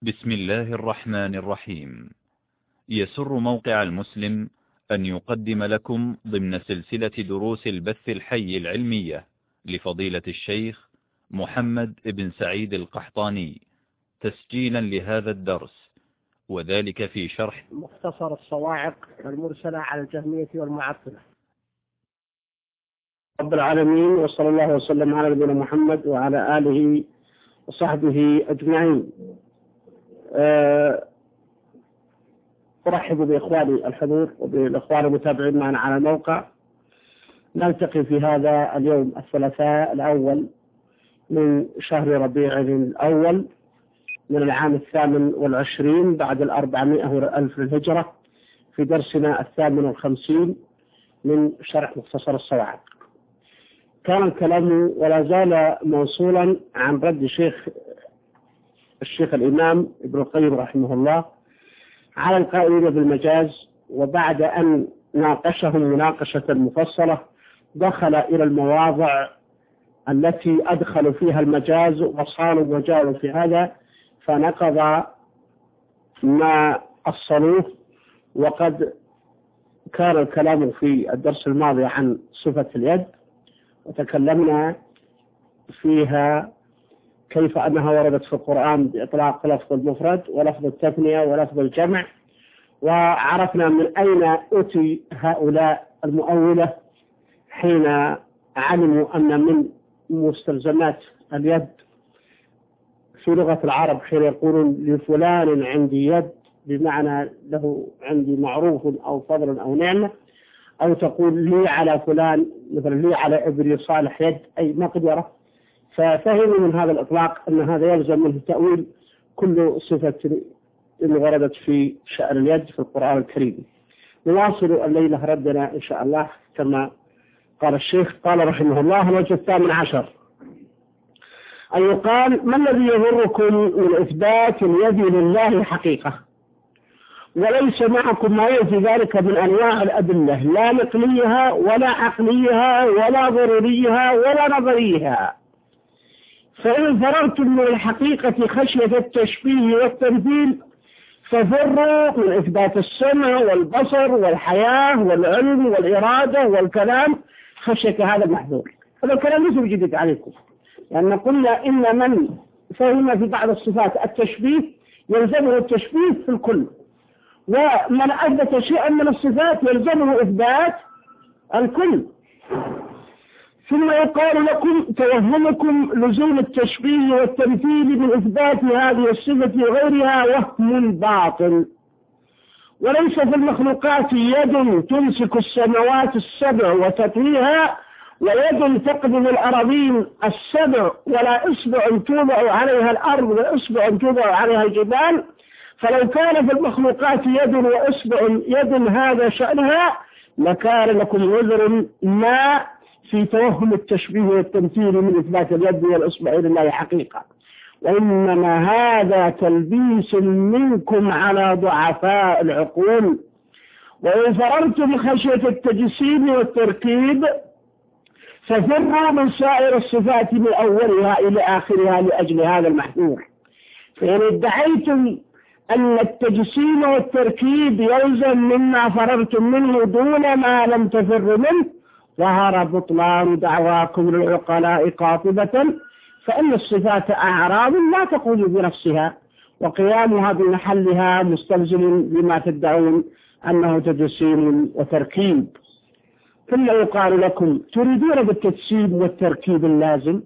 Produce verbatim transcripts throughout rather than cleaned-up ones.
بسم الله الرحمن الرحيم. يسر موقع المسلم أن يقدم لكم ضمن سلسلة دروس البث الحي العلمية لفضيلة الشيخ محمد بن سعيد القحطاني تسجيلا لهذا الدرس، وذلك في شرح مختصر الصواعق المرسلة على الجهمية والمعطلة. رب العالمين، وصلى الله وسلم على نبينا محمد وعلى آله وصحبه أجمعين. أرحب بإخواني الحضور وبالإخوان المتابعين معنا على الموقع. نلتقي في هذا اليوم الثلاثاء الأول من شهر ربيع الأول من العام الثامن والعشرين بعد الأربعمائة ألف الهجرة، في درسنا الثامن والخمسين من شرح مختصر الصواعق. كان الكلام ولا زال موصولا عن رد شيخ الشيخ الإمام ابن القيم رحمه الله على القائلين بالمجاز، وبعد أن ناقشهم مناقشة مفصلة دخل إلى المواضع التي أدخلوا فيها المجاز وصالوا وجاءوا في هذا، فنقض ما أصلوه. وقد كان الكلام في الدرس الماضي عن صفة اليد، وتكلمنا فيها كيف أنها وردت في القرآن بإطلاق لفظ المفرد ولفظ التثنية ولفظ الجمع، وعرفنا من أين أتي هؤلاء المؤولة حين علموا أن من مستلزمات اليد في لغة العرب حين يقولون لفلان عندي يد بمعنى له عندي معروف أو فضل أو نعمة، أو تقول لي على فلان مثلا لي على ابني صالح يد أي مقدرة. ففهموا من هذا الإطلاق أن هذا يلزم منه تأويل كل صفة اللي وردت في شأن اليد في القرآن الكريم. نواصل الليلة ردنا إن شاء الله كما قال الشيخ. قال رحمه الله: الوجه الثامن عشر أن يقال: ما الذي يضركم من إثبات اليد لله حقيقة وليس معكم ما يأتي ذلك من أنواع الأدلة لا نقليها ولا عقليها ولا ضروريها ولا نظريها، فإن فررتم من الحقيقة خشية التشبيه والتمثيل ففروا من إثبات السمع والبصر والحياة والعلم والإرادة والكلام خشية هذا المحذور. هذا الكلام ليس بجديد عليكم، لأن قلنا إن من فهم في بعض الصفات التشبيه يلزمه التشبيه في الكل، ومن أثبت شيئا من الصفات يلزمه إثبات الكل. ثم يقال لكم: توهمكم لزوم التشبيه والتمثيل من إثبات هذه الصفة وغيرها وهم باطل، وليس في المخلوقات يد تمسك السماوات السبع وتطويها ويد تقبض الأراضين السبع ولا إصبع توضع عليها الأرض ولا إصبع توضع عليها الجبال، فلو كان في المخلوقات يد وإصبع يد هذا شأنها لكان لكم عذر ما في توهم التشبيه والتمثيل من إثبات اليد والإصبع لله حقيقة، وإنما هذا تلبيس منكم على ضعفاء العقول. وإن فررتم خشية التجسيم والتركيب ففروا من سائر الصفات من أولها إلى آخرها لأجل هذا المحذور. فإن ادعيتم أن التجسيم والتركيب يلزم مما فررتم منه دون ما لم تفروا منه ظهر بطلان دعواكم للعقلاء قاطبة، فإن الصفات أعراض لا تقوم بنفسها، وقيامها بمحلها مستلزم لما تدعون أنه تجسيم وتركيب. ثم يقال لكم: تريدون بالتجسيم والتركيب اللازم؟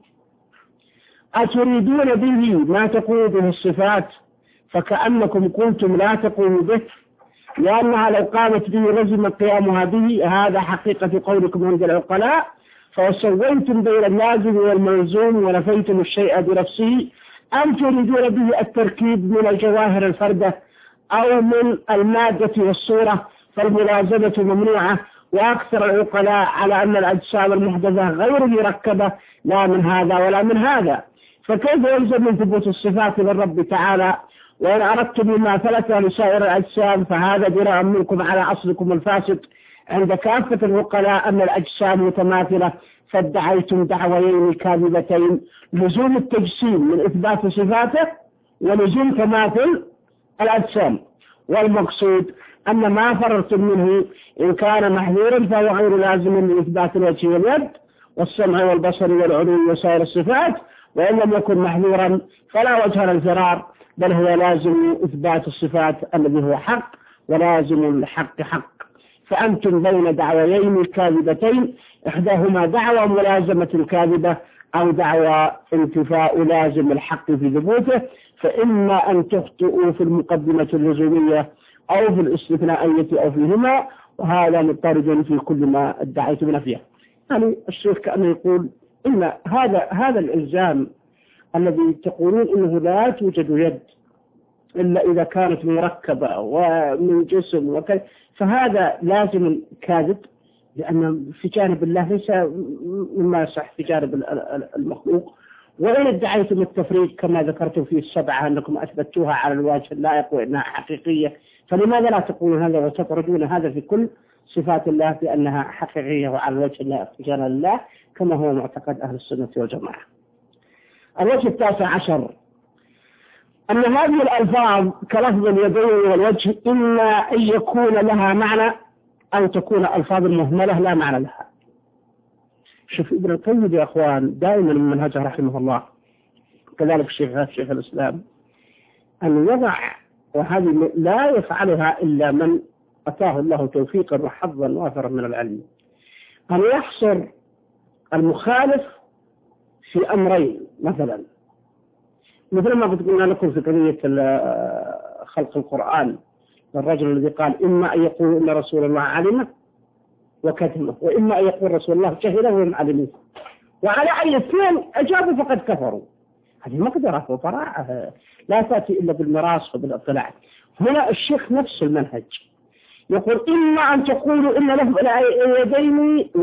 أتريدون به ما تقوم به الصفات؟ فكأنكم قلتم لا تقوم به، لأنها لو قامت به لزم قيامها به. هذا حقيقة قولكم عند العقلاء، فسويتم بين اللازم والملزوم ونفيتم الشيء بنفسه. أم تريدون به التركيب من الجواهر الفردة أو من المادة والصورة، فالملازمة ممنوعة، وأكثر العقلاء على أن الأجسام المحدثة غير مركبة لا من هذا ولا من هذا. فكيف يلزم من ثبوت الصفات للرب تعالى؟ وإن أردتم مما ثبت لسائر الأجسام فهذا جراء منكم على أصلكم الفاسد عند كافة العقلاء أن الأجسام متماثلة، فادعيتم دعويين كاذبتين: لزوم التجسيم من إثبات صفاته ولزوم تماثل الأجسام، والمقصود أن ما فررتم منه إن كان محذورا فهو غير لازم لإثبات الوجه واليد والسمع والبصر والعلو وسائر الصفات، وإن لم يكن محذورا فلا وجه للفرار، بل هو لازم إثبات الصفات الذي هو حق، ولازم الحق حق. فأنتم بين دعويين كاذبتين، إحداهما دعوى ملازمة الكاذبة أو دعوى انتفاء لازم الحق في ثبوته، فإما أن تخطئوا في المقدمة اللزومية أو في الاستثنائية أو فيهما، وهذا مضطرد في كل ما ادعيتم نفيه. يعني الشيخ كأنه يقول إن هذا هذا الإلزام الذي تقولون إنه لا توجد يد إلا إذا كانت مركبة ومن جسم وكذا، فهذا لازم كاذب، لأن في جانب الله ليس مما يصح في جانب المخلوق. وإن ادعيتم التفريق كما ذكرتم في السبعة أنكم أثبتوها على الوجه اللائق وإنها حقيقية، فلماذا لا تقولون هذا وتطردون هذا في كل صفات الله بأنها حقيقية وعلى الوجه اللائق في جلال الله كما هو معتقد أهل السنة والجماعة؟ الوجه التاسع عشر أن هذه الألفاظ كلفظ اليدين والوجه إما أن يكون لها معنى أو تكون ألفاظ مهملة لا معنى لها. شوف ابن القيم يا أخوان دائما من منهجه رحمه الله، كذلك الشيخ شيخ الإسلام، أن يضع، وهذه لا يفعلها إلا من أتاه الله توفيقا وحظا وافرا من العلم، أن يحصر المخالف في أمرين، مثلا مثل ما قلت قلنا لكم في قضية خلق القرآن، الرجل الذي قال إما أن يقول إن رسول الله علمه وكتمه، وإما أن يقول رسول الله جهله وهم علمه، وعلى أي اثنين أجابوا فقد كفروا. هذه مقدرة وفراعة لا تأتي إلا بالمراس وبالاطلاع. هنا الشيخ نفس المنهج يقول إما أن تقولوا إن له اليدين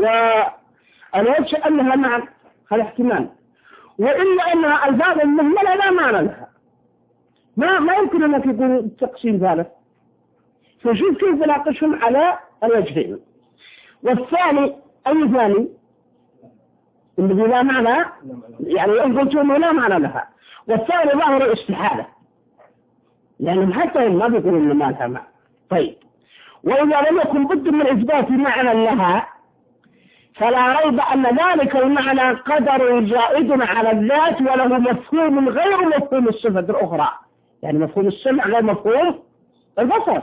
والوجه أنها معنى، هذا احتمال، وإلا أنها ألفاظ مهملة لا معنى لها، ما ما يمكن أنك يقول تقسيم ثالث. فشوف كيف نناقشهم على الوجهين. والثاني أي ثاني الذي لا معنى، يعني إن قلتم لا معنى لها، والثاني ظاهر الاستحالة، يعني حتى ما بيقولون إن ما لها معنى. طيب، وإذا لم يكن بد من إثبات معنى لها فلا ريب أن ذلك المعنى قدر زائد على الذات وله مفهوم غير مفهوم الصفة الأخرى، يعني مفهوم السمع غير مفهوم البصر.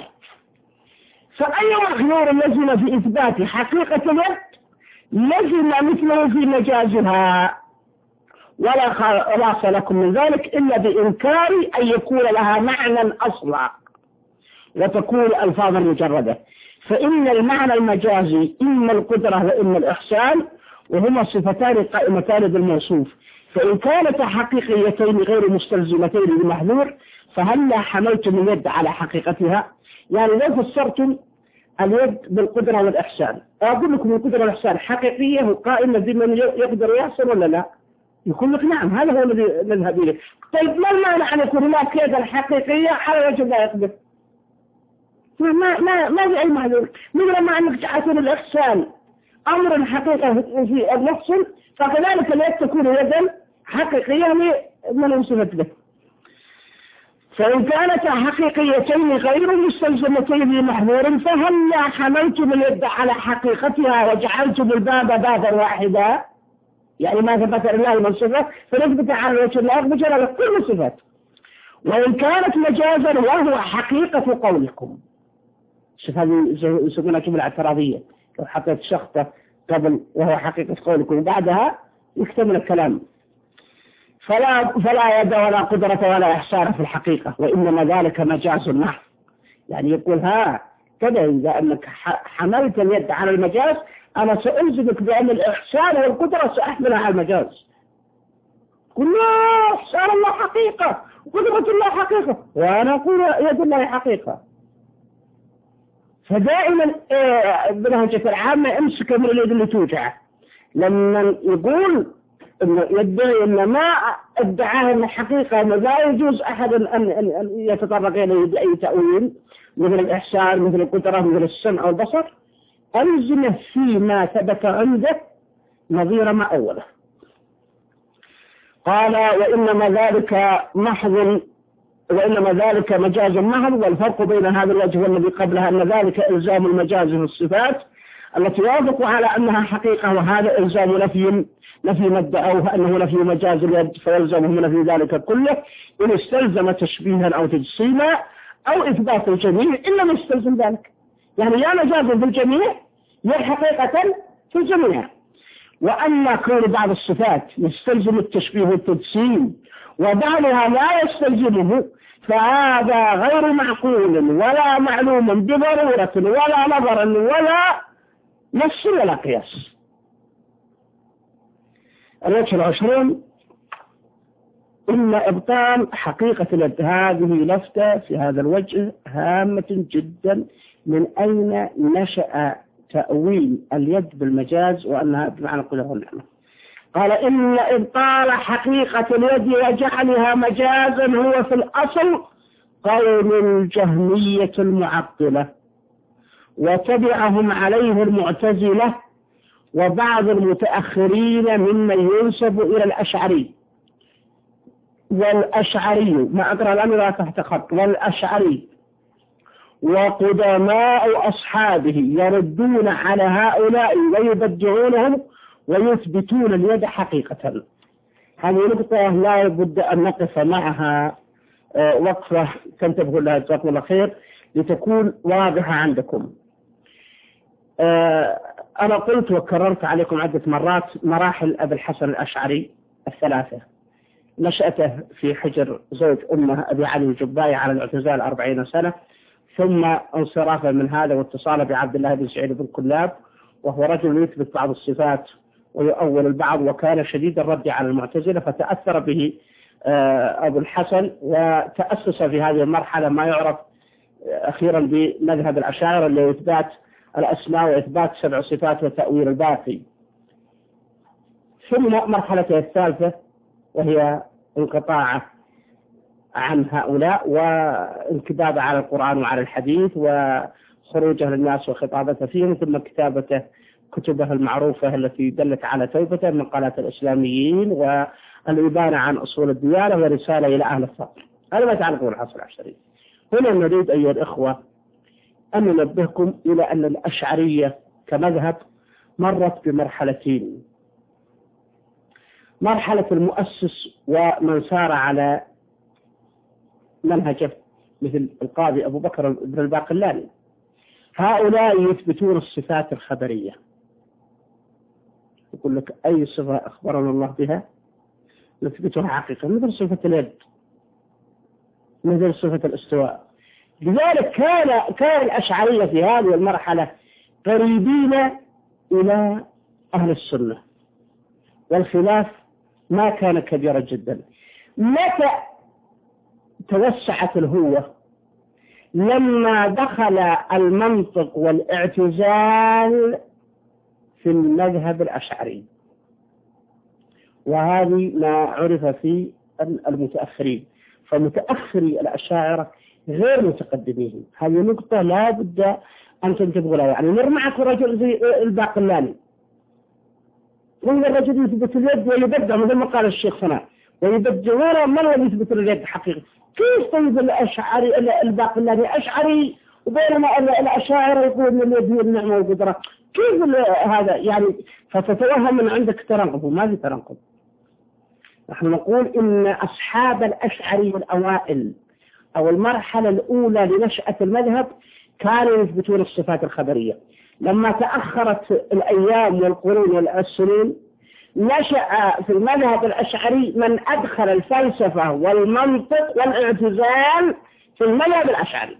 فأي محذور لزم في إثبات حقيقة اليد لزم مثله في مجازها، ولا خلاص لكم من ذلك إلا بإنكار أن يكون لها معنى أصلا وتكون ألفاظا مجردة. فإن المعنى المجازي إما القدرة وإما الإحسان، وهما صفتان قائمتان بالموصوف، فإن كانتا حقيقيتين غير مستلزمتين للمحذور فهل حملتم اليد على حقيقتها؟ يعني لو فسرتم اليد بالقدرة والإحسان، أقول لكم القدرة والإحسان حقيقية وقائمة بمن يقدر يحسن ولا لا؟ يقول لك نعم، هذا هو الذي نذهب إليه. طيب ما المعنى أن يكون هناك يد الحقيقية على وجه لا يقدر؟ ما ما ما في أي معذور. مثل ما أنك تعتبر الإحسان أمر حقيقة في النفس، فكذلك اليد تكون يدا حقيقية لمن وصفت به. فإن كانتا حقيقيتين غير مستلزمتين لمحذور فهل حملتم اليد على حقيقتها وجعلتم الباب بابا واحدا؟ يعني ما ثبت الله من صفة فنثبت على وجه الله بجلالة كل الصفات. وإن كانت مجازا وهو حقيقة قولكم، شوف هذه يسمونها جملة اعتراضية، لو حطيت شخطة قبل وهو حقيقة قولكم وبعدها يكتمل الكلام، فلا فلا يد ولا قدرة ولا إحسان في الحقيقة، وإنما ذلك مجاز محض. يعني يقول ها كذا، إذا أنك حملت اليد على المجاز أنا سألزمك بأن الإحسان والقدرة سأحملها على المجاز. قل لا، إحسان الله حقيقة وقدرة الله حقيقة، وأنا أقول يد الله حقيقة. فدائما بنهجة العامة امسك من اليد اللي توجع. لما يقول إنه يدعي إن ما ادعاه من الحقيقة إنه لا يجوز أحد أن يتطرق إليه بأي تأويل مثل الإحسان مثل القدرة مثل السمع والبصر، ألزمه فيما ثبت عنده نظير ما أوله. قال وإنما ذلك محض وإنما ذلك مجاز محض. والفرق بين هذا الوجه والذي قبلها أن ذلك إلزام المجاز في الصفات التي يوافق على أنها حقيقة، وهذا إلزام نفي نفي ما ادعوه أنه نفي مجاز اليد، فيلزمهم نفي ذلك كله إن استلزم تشبيها أو تجسيما أو إثبات الجميع إن لم يستلزم ذلك. يعني يا مجاز في الجميع يا حقيقة في الجميع. وأما كون بعض الصفات يستلزم التشبيه والتجسيم وبعضها لا يستلزمه فهذا غير معقول ولا معلوم بضرورة ولا نظرا ولا نص ولا قياس. الوجه العشرون إن إبطال حقيقة اليد. هذه لفتة في هذا الوجه هامة جدا، من أين نشأ تأويل اليد بالمجاز وأنها بمعنى القدرة والنعمة. قال إن إبطال حقيقة اليد وجعلها مجازا هو في الأصل قول الجهمية المعطلة، وتبعهم عليه المعتزلة وبعض المتأخرين ممن ينسب إلى الأشعري. والأشعري ما أقرأ الأمر تحت خط، والأشعري وقدماء أصحابه يردون على هؤلاء ويبدعونهم ويثبتون اليد حقيقة. هذه نقطة لا بد أن نقف معها وقفة تنتبهوا لها جزاكم الله خير لتكون واضحة عندكم. أنا قلت وكررت عليكم عدة مرات مراحل أبي الحسن الأشعري الثلاثة: نشأته في حجر زوج أمه أبي علي الجبائي على الاعتزال أربعين سنة، ثم انصرافه من هذا واتصاله بعبد الله بن سعيد بن كلاب، وهو رجل يثبت بعض الصفات ويؤول البعض، وكان شديد الرد على المعتزلة، فتأثر به أبو الحسن وتأسس في هذه المرحلة ما يعرف أخيرا بمذهب الأشاعرة اللي هو إثبات الأسماء وإثبات سبع صفات وتأويل الباقي. ثم مرحلته الثالثة وهي انقطاعه عن هؤلاء وانكبابه على القرآن وعلى الحديث وخروجه للناس وخطابته فيهم، ثم كتابته كتبه المعروفة التي دلت على توبته من مقالات الإسلاميين والإبانة عن أصول الديانة ورسالة إلى أهل الثقر. هذا ما يتعلق بالحصر العشري. هنا نريد أيها الإخوة أن ننبهكم إلى أن الأشعرية كمذهب مرت بمرحلتين: مرحلة المؤسس ومن سار على منهجه مثل القاضي أبو بكر بن الباقلاني، هؤلاء يثبتون الصفات الخبرية، يقول لك أي صفة أخبرنا الله بها نثبتها حقيقة، مثل صفة اليد، مثل صفة الاستواء. لذلك كان كان الأشعرية في هذه المرحلة قريبين إلى أهل السنة، والخلاف ما كان كبيرا جدا. متى توسعت الهوة؟ لما دخل المنطق والاعتزال في المذهب الأشعري، وهذه ما عرف في المتأخرين، فمتأخري الأشاعرة غير متقدمين. هذه نقطة لا بد أن تنتبهوا لها. يعني نر معك رجل زي الباقلاني، كل الرجل يثبت اليد ويبدع مثل ما قال الشيخ صنع، ويبدعون من هو يثبت اليد حقيقة. كيف طيب الأشعري الباقلاني أشعري وبينما الأشاعرة يقول أن اليد هي النعمة والقدرة؟ كيف هذا؟ يعني فتتوهم من عندك تناقض، وما في تناقض. نحن نقول إن أصحاب الأشعري الأوائل أو المرحلة الأولى لنشأة المذهب كانوا يثبتون الصفات الخبرية. لما تأخرت الأيام والقرون والسنين نشأ في المذهب الأشعري من أدخل الفلسفة والمنطق والاعتزال في المذهب الأشعري،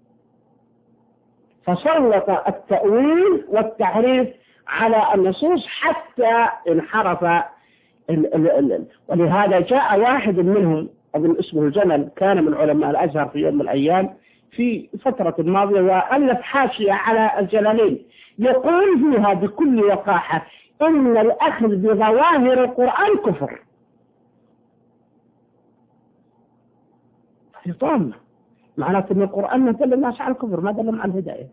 فسلط التأويل والتحريف على النصوص حتى انحرف ال ال ال ولهذا جاء واحد منهم أظن اسمه الجمل، كان من علماء الأزهر في يوم من الأيام في فترة ماضية، وألف حاشية على الجلالين يقول فيها بكل وقاحة إن الأخذ بظواهر القرآن كفر. هذه طامة، معناته أن القرآن ما دل الناس على الكفر، ما دلهم على الهداية.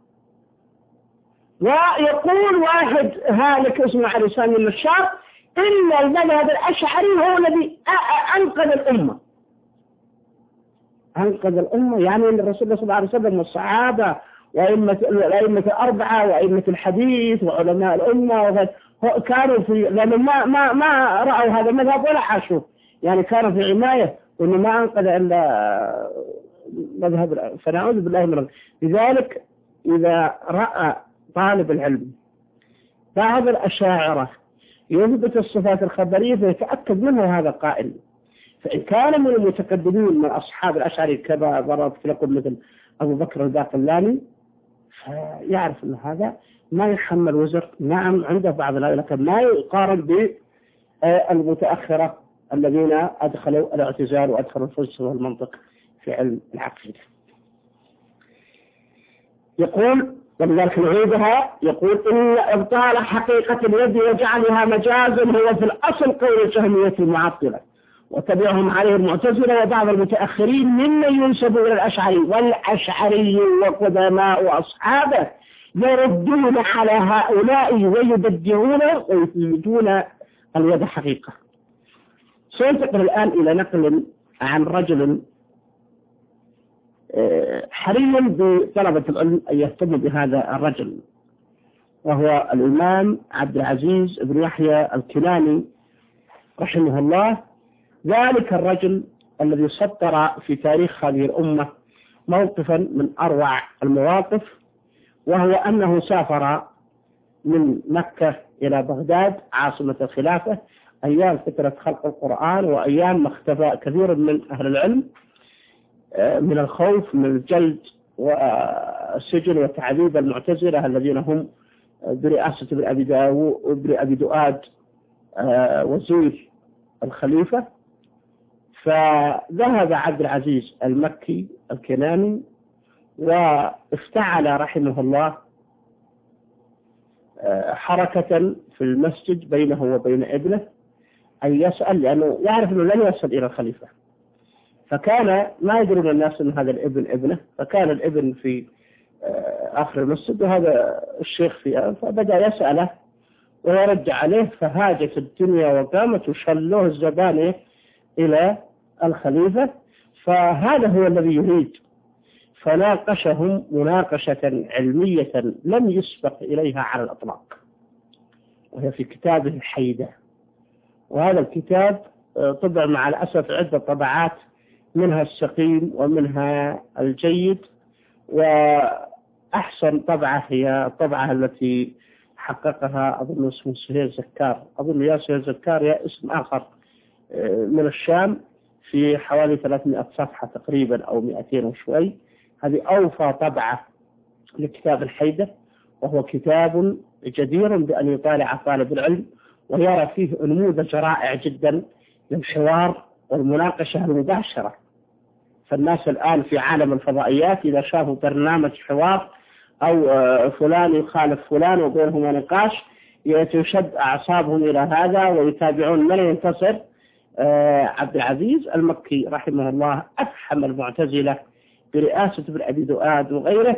ويقول واحد هالك اسمه علي سامي المشار إن المذهب الأشعري هو الذي أنقذ الأمة. أنقذ الأمة، يعني أن الرسول صلى الله عليه وسلم والصحابة وأئمة الأئمة الأربعة وأئمة الحديث وعلماء الأمة كانوا في، لأنه ما ما ما رأوا هذا المذهب ولا عاشوا، يعني كانوا في عناية، وإنه ما أنقذ إلا مذهب. فنعوذ بالله من ذلك. لذلك إذا رأى طالب العلم بعض الأشاعرة يثبت الصفات الخبرية فيتأكد منه هذا قائل. فإن كان من المتقدمين من أصحاب الأشعري كما ضربت لكم مثل أبو بكر الباقلاني فيعرف أن هذا ما يحمل وزر. نعم عنده بعض الآية، لكن ما يقارن بالمتأخرة الذين أدخلوا الاعتزال وأدخلوا الفلسفة والمنطق في علم العقيدة. يقول ولذلك نعيدها، يقول إن إبطال حقيقة اليد وجعلها مجازا هو في الأصل قول الجهمية المعطلة وتبعهم عليه المعتزلة وبعض المتأخرين ممن ينسب إلى الأشعري، والأشعري وقدماء وأصحابه يردون على هؤلاء ويبدعون ويثبتون اليد حقيقة. سننتقل الآن إلى نقل عن رجل حري بطلبة العلم أن يهتم بهذا الرجل، وهو الإمام عبد العزيز بن يحيى الكناني رحمه الله. ذلك الرجل الذي سطر في تاريخ هذه الأمة موقفا من أروع المواقف، وهو أنه سافر من مكة إلى بغداد عاصمة الخلافة أيام فترة خلق القرآن، وأيام ما اختفى كثير من أهل العلم من الخوف من الجلد والسجن وتعذيب المعتزلة الذين هم برئاسة ابن أبي داوود وابن أبي دؤاد وزير الخليفة. فذهب عبد العزيز المكي الكناني وافتعل رحمه الله حركة في المسجد بينه وبين ابنه أن يسأل، لأنه يعرف أنه لن يصل إلى الخليفة، فكان ما يدرون الناس أن هذا الابن ابنه، فكان الابن في آخر المسجد وهذا الشيخ فيه، فبدأ يسأله ويرجع عليه، فهاجت الدنيا وقامت وشلوه الزبانية إلى الخليفة. فهذا هو الذي يريد، فناقشهم مناقشة علمية لم يسبق إليها على الأطلاق، وهي في كتابه الحيدة. وهذا الكتاب طبع مع الأسف عدة طبعات، منها السقيم ومنها الجيد، وأحسن طبعة هي الطبعة التي حققها أظن اسمه سهيل زكار، أظن يا سهيل زكار يا اسم آخر من الشام، في حوالي ثلاثمائة صفحة تقريبا أو مئتين وشوي. هذه أوفى طبعة لكتاب الحيدة، وهو كتاب جدير بأن يطالع طالب العلم ويرى فيه نموذج رائع جدا للحوار والمناقشة المباشرة. فالناس الآن في عالم الفضائيات إذا شافوا برنامج حوار أو فلان يخالف فلان وبينهما نقاش يتشد أعصابهم إلى هذا ويتابعون من ينتصر. عبد العزيز المكي رحمه الله أفحم المعتزلة برئاسة ابن أبي دؤاد وغيره،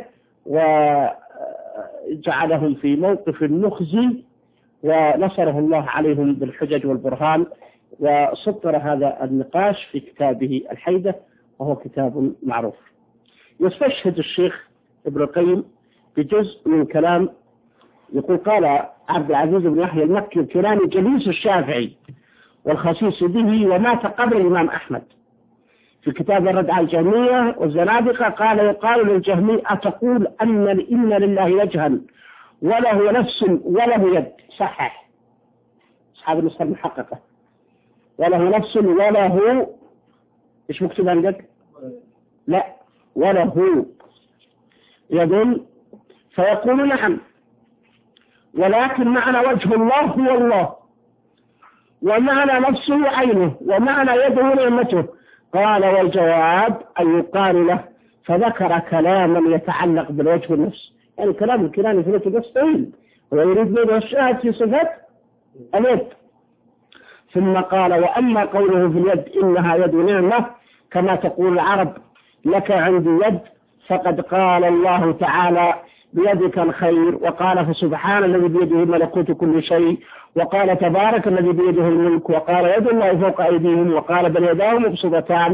وجعلهم في موقف مخزي، ونصره الله عليهم بالحجج والبرهان، وسطر هذا النقاش في كتابه الحيدة، وهو كتاب معروف. يستشهد الشيخ ابن القيم بجزء من كلام، يقول قال عبد العزيز بن يحيى المكي الكناني جليس الشافعي والخصيص به ومات قبل الإمام أحمد، في كتاب الرد على الجهمية والزنادقة قال يقال للجهمي أتقول أن إن لله وجها وله نفس وله يد؟ صحح أصحاب النسخة المحققة، وله نفس وله إيش مكتوب عندك؟ لا، وله يد، فيقول نعم، ولكن معنى وجه الله هو الله، ومعنى نفسه عينه، ومعنى يده نعمته. قال والجواب أن يقال له، فذكر كلاما يتعلق بالوجه والنفس، يعني كلام الكلام في الوجه والنفس طويل، ويريد منه الشاهد في صفة اليد. ثم قال وأما قوله في اليد إنها يد نعمة كما تقول العرب لك عندي يد، فقد قال الله تعالى بيدك الخير، وقال فسبحان الذي بيده ملكوت كل شيء، وقال تبارك الذي بيده الملك، وقال يد الله فوق أيديهم، وقال بل يداه مبسوطتان،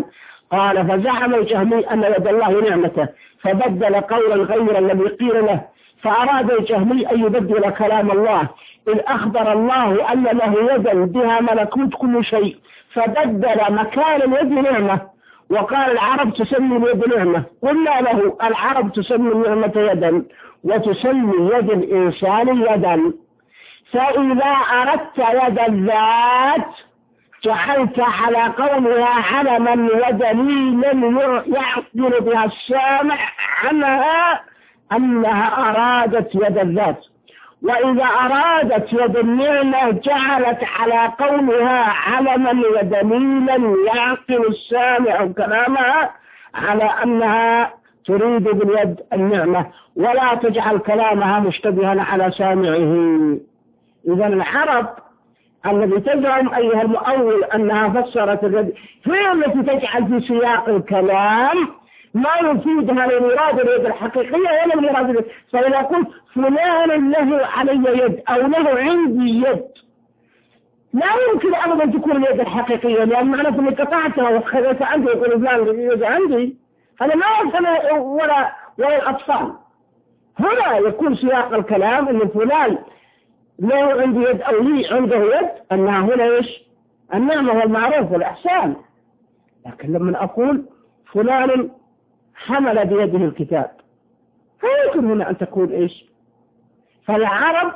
قال فزعم الجهمي أن يد الله نعمته فبدل قولا غير الذي قيل له، فأراد الجهمي أن يبدل كلام الله إذ أخبر الله أن له يدا بها ملكوت كل شيء، فبدل مكان اليد نعمة وقال العرب تسمي اليد نعمة. قلنا له العرب تسمي النعمة يدا وتسمي يد الإنسان يدا، فإذا أردت يد الذات جعلت على قولها علما ودليلا يعقل بها السامع عنها أنها أرادت يد الذات، وإذا أرادت يد النعمة جعلت على قولها علما ودليلا يعقل السامع كلامها على أنها تريد باليد النعمة، ولا تجعل كلامها مشتبها على سامعه. إذا العرب الذي تزعم أيها المؤول أنها فسرت اليد هي التي تجعل في سياق الكلام ما يفيدها لمراد اليد الحقيقية ولا لمراد اليد. فإذا قلت فلان له علي يد أو له عندي يد لا يمكن أبدا تكون اليد الحقيقية، لأن معنى أنك قطعتها وخذت عندي ويقول فلان يد عندي، هذا ما يمكن ولا ولا الأطفال. هنا يكون سياق الكلام أن فلان له عندي يد أو لي عنده يد، أنها هنا إيش؟ النعمة والمعروف والإحسان. لكن لما أقول فلان حمل بيده الكتاب فيمكن هنا أن تكون إيش؟ فالعرب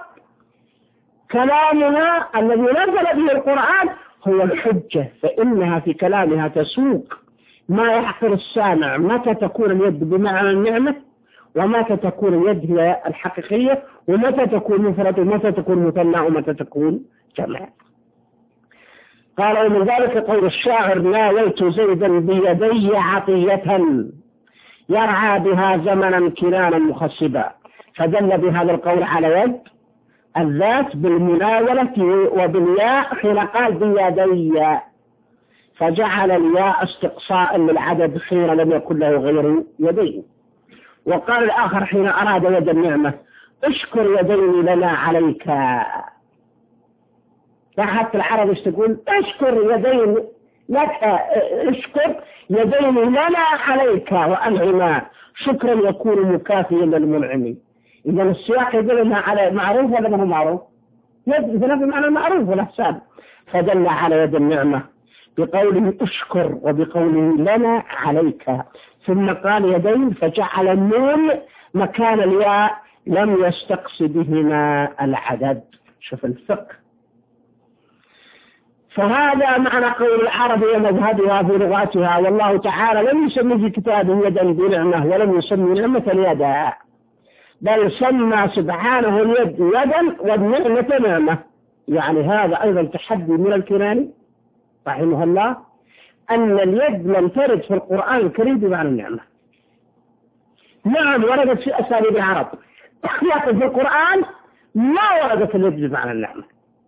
كلامها الذي نزل به القرآن هو الحجة، فإنها في كلامها تسوق ما يعقل السامع متى تكون اليد بمعنى النعمة ومتى تكون اليد هي الحقيقية ومتى تكون مفرد ومتى تكون مثنى ومتى تكون جمع. قال ومن ذلك قول الشاعر ناولت زيدا بيدي عطية يرعى بها زمنا كنانا مخصبا، فدل بهذا القول على يد الذات بالمناولة وبالياء حين قال بيدي، فجعل الياء استقصاء للعدد حين لم يكن له غير يدين. وقال الآخر حين أراد يد النعمة اشكر يدين لنا عليك، حتى العرب ايش تقول؟ اشكر يدين لك، اشكر يدين لنا عليك وأنعما، شكرا يكون مكافيا للمنعم. إذا السياق يدلنا على معروف ولا ما هو معروف؟ يد بمعنى المعروف والإحسان، فدل على يد النعمة بقوله اشكر وبقوله لنا عليك، ثم قال يدين فجعل النون مكان الياء لم يستقص بهما العدد. شوف الفقه. فهذا معنى قول العرب ومذهبها في لغاتها، والله تعالى لم يسمي في كتابه يدا بنعمة ولم يسمي نعمة يدا، بل سمى سبحانه اليد يدا والنعمة نعمة. يعني هذا أيضا تحدي من الكناني رحمه الله أن اليد لم ترد في القرآن الكريم بمعنى النعمة. نعم وردت في أساليب العرب، لكن في القرآن ما وردت اليد بمعنى النعمة.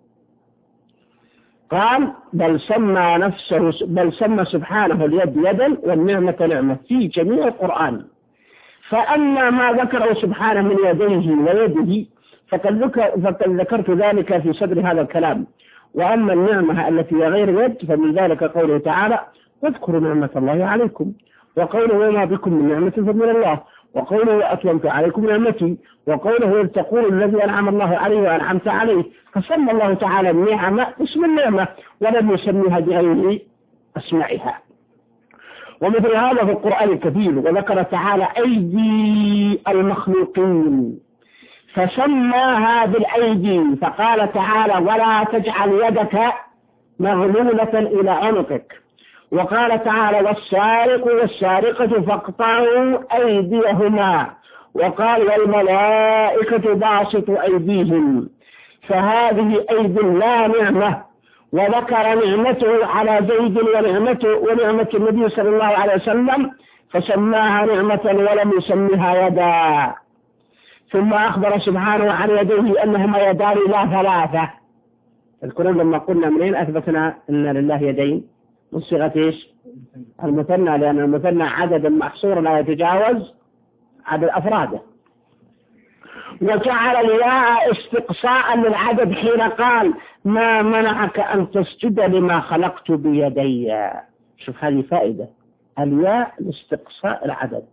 قال بل سمى نفسه بل سمى سبحانه اليد يدا والنعمة نعمة في جميع القرآن. فأما ما ذكره سبحانه من يديه ويده فقد ذكرت ذلك في صدر هذا الكلام. وأما النعمة التي هي غير يد فمن ذلك قوله تعالى واذكروا نعمة الله عليكم، وقوله وما بكم من نعمة فمن الله، وقوله أتممت عليكم نعمتي، وقوله إذ تقول الذي أنعم الله عليه وأنعمت عليه. فسمى الله تعالى النعمة اسم النعمة ولم يسميها بغير أسمائها. ومثل هذا في القرآن الكثير، وذكر تعالى أيدي المخلوقين فسماها بالأيدي، فقال تعالى ولا تجعل يدك مغلولة إلى عنقك، وقال تعالى والسارق والسارقة فاقطعوا أيديهما، وقال والملائكة باسطوا أيديهم، فهذه أيدي لا نعمة. وذكر نعمته على زيد ونعمته ونعمة النبي صلى الله عليه وسلم فسماها نعمة ولم يسميها يدا. ثم أخبر سبحانه عن يديه أنهما يدان لا ثلاثة. الكلام لما قلنا منين أثبتنا أن لله يدين من صيغة إيش؟ المثنى، لأن المثنى عدد محصور لا يتجاوز عدد أفراده. وجعل الياء استقصاء للعدد حين قال ما منعك أن تسجد لما خلقت بيدي. شوف هذه فائدة، الياء لاستقصاء العدد،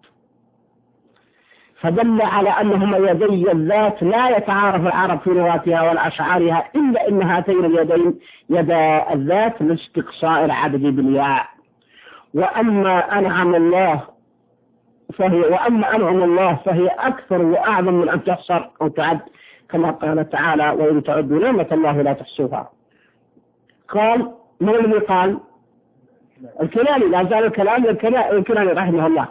فدل على أنهما يدي الذات لا يتعارف العرب في لغاتها ولا أشعارها إلا إن هاتين اليدين يدا الذات لاستقصاء العدد بالياء. وأما أنعم الله فهي وأما أنعم الله فهي أكثر وأعظم من أن تحصر أو تعد، كما قال تعالى: وإن تعدوا نعمة الله لا تحصوها. قال من الذي قال؟ الكناني، لا زال الكلام الكناني رحمه الله.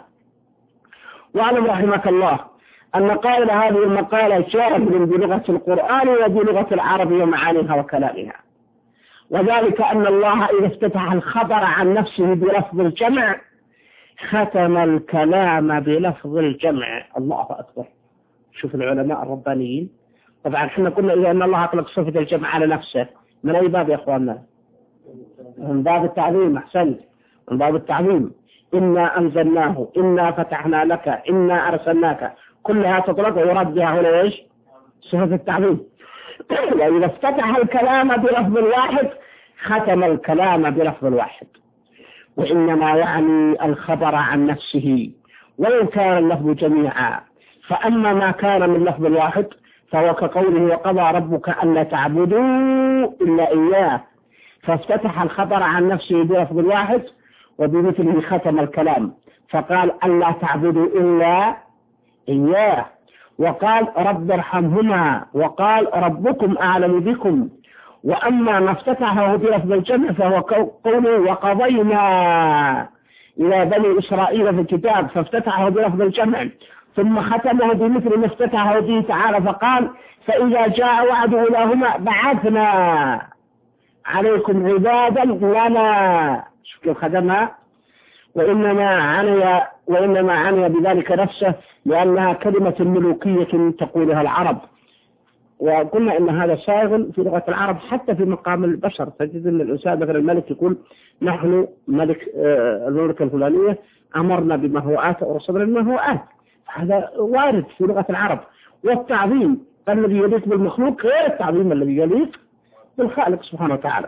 واعلم رحمك الله أن قائل هذه المقالة شاهد بلغة القرآن وبلغة العرب ومعانيها وكلامها، وذلك أن الله إذا افتتح الخبر عن نفسه بلفظ الجمع ختم الكلام بلفظ الجمع. الله أكبر. شوف العلماء الربانيين. طبعا احنا قلنا إذا أن الله أطلق صفة الجمع على نفسه من أي باب يا أخواننا؟ من باب التعظيم. أحسنت، من باب التعظيم. إنا أنزلناه، إنا فتحنا لك، إنا أرسلناك، كلها تطلق ويراد بها هنا إيش؟ صفة التعظيم. وإذا افتتح الكلام بلفظ واحد ختم الكلام بلفظ واحد، وإنما يعني الخبر عن نفسه وإن كان اللفظ جميعا. فأما ما كان من لفظ واحد فهو كقوله: وقضى ربك ألا تعبدوا إلا إياه، فافتتح الخبر عن نفسه بلفظ واحد وبمثله ختم الكلام، فقال: ألا تعبدوا إلا إياه، وقال: رب ارحمهما، وقال: ربكم أعلم بكم. وأما ما افتتحه بلفظ الجمع فهو قوله: وقضينا إلى بني إسرائيل في الكتاب، فافتتحه بلفظ الجمع ثم ختمه بمثل ما افتتحه به تعالى، فقال: فإذا جاء وعد أولاهما بعثنا عليكم عبادا لنا. شوف كيف خدمها. وإنما عني وإنما عني بذلك نفسه لأنها كلمة ملوكية تقولها العرب، وقلنا إن هذا شاغل في لغة العرب حتى في مقام البشر. تجد أن الإنسان مثلا الملك يقول: نحن ملك المملكة الفلانية أمرنا بما هو آت ورسلنا بما هو آت. هذا وارد في لغة العرب. والتعظيم الذي يليق بالمخلوق غير التعظيم الذي يليق بالخالق سبحانه وتعالى.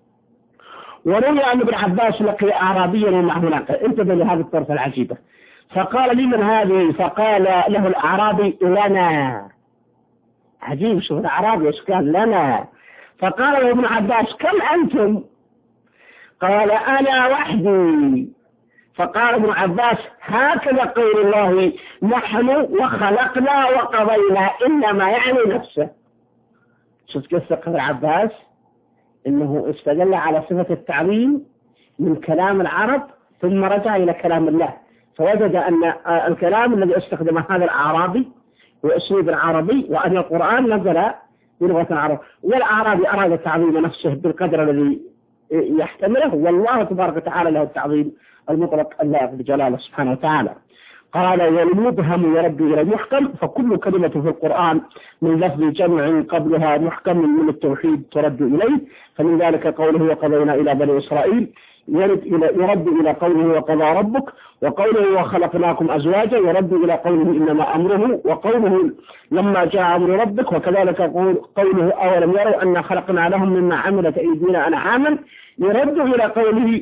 وروي عن ابن عباس: لقي أعرابيا ومعه ناقة. انتبه لهذه الطرفة العجيبة. فقال: لمن هذه؟ فقال له الأعرابي: لنا. عجيب، شوف الأعرابي ايش قال؟ لنا. فقال له ابن عباس: كم أنتم؟ قال: أنا وحدي. فقال ابن عباس: هكذا قول الله: نحن وخلقنا وقضينا، إنما يعني نفسه. شوف كيف ابن عباس إنه استدل على صفة التعظيم من كلام العرب ثم رجع إلى كلام الله، فوجد أن الكلام الذي استخدمه هذا الأعرابي وأسلوب العربي، وأن القرآن نزل بلغة العرب، والأعرابي أراد التعظيم نفسه بالقدر الذي يحتمله، والله تبارك وتعالى له التعظيم المطلق اللائق بجلاله سبحانه وتعالى. قال: والمبهم يرد إلى المحكم، فكل كلمة في القرآن من لفظ جمع قبلها محكم من التوحيد ترد إليه، فمن ذلك قوله: وقضينا إلى بني إسرائيل، يرد إلى يرد إلى قوله: وقضى ربك، وقوله: وخلقناكم أزواجا يرد إلى قوله: إنما أمره، وقوله: لما جاء أمر ربك، وكذلك قوله: أولم يروا أن خلقنا لهم مما عملت أيدينا أنعاما، يرد إلى قوله: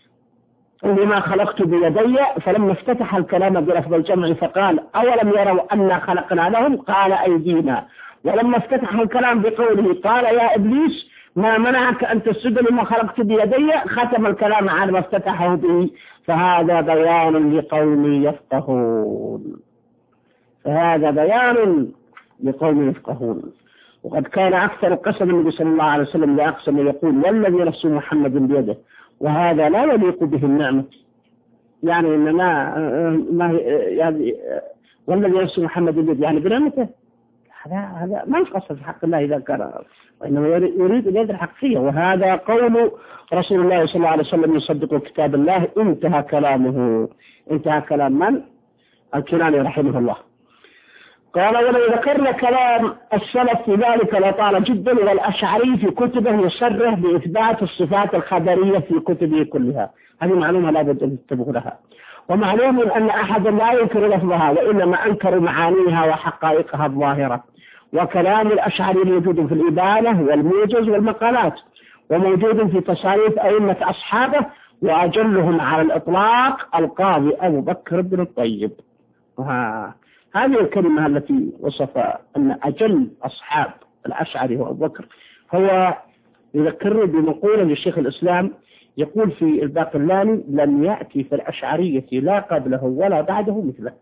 لما خلقت بيدي. فلما افتتح الكلام بلفظ الجمع فقال: أولم يروا أن خلقنا لهم، قال: أيدينا. ولما افتتح الكلام بقوله: قال يا إبليس ما منعك أن تسجد لما خلقت بيدي، ختم الكلام على ما افتتحه به. فهذا بيان لقوم يفقهون فهذا بيان لقوم يفقهون وقد كان أكثر قسم النبي صلى الله عليه وسلم لأقسم يقول: والذي نفس محمد بيده، وهذا لا يليق به النعمة. يعني إنما ما يعني والذي نفس محمد بيده يعني بنعمته، هذا هذا ما يقصد في حق الله إذا كان، وإنما يريد اليد الحقيقية. وهذا قول رسول الله صلى الله عليه وسلم يصدق كتاب الله. انتهى كلامه. انتهى كلام من؟ الكناني رحمه الله. قال: ولو ذكرنا كلام السلف في ذلك لطال جدا، والأشعري في كتبه يصرح بإثبات الصفات الخبرية في كتبه كلها. هذه معلومة لا بد أن تنتبهوا لها. ومعلوم أن أحد لا ينكر لفظها، وإنما أنكر معانيها وحقائقها الظاهرة. وكلام الأشعري موجود في الإبانة والموجز والمقالات، وموجود في تصاريف أئمة أصحابه، وأجلهم على الإطلاق القاضي أبو بكر بن الطيب. ها. هذه الكلمة التي وصف أن أجل أصحاب الأشعري هو أبو بكر، هو يذكرني بمقولة للشيخ الإسلام يقول في الباقلاني: لم يأتي في الأشعرية لا قبله ولا بعده مثله.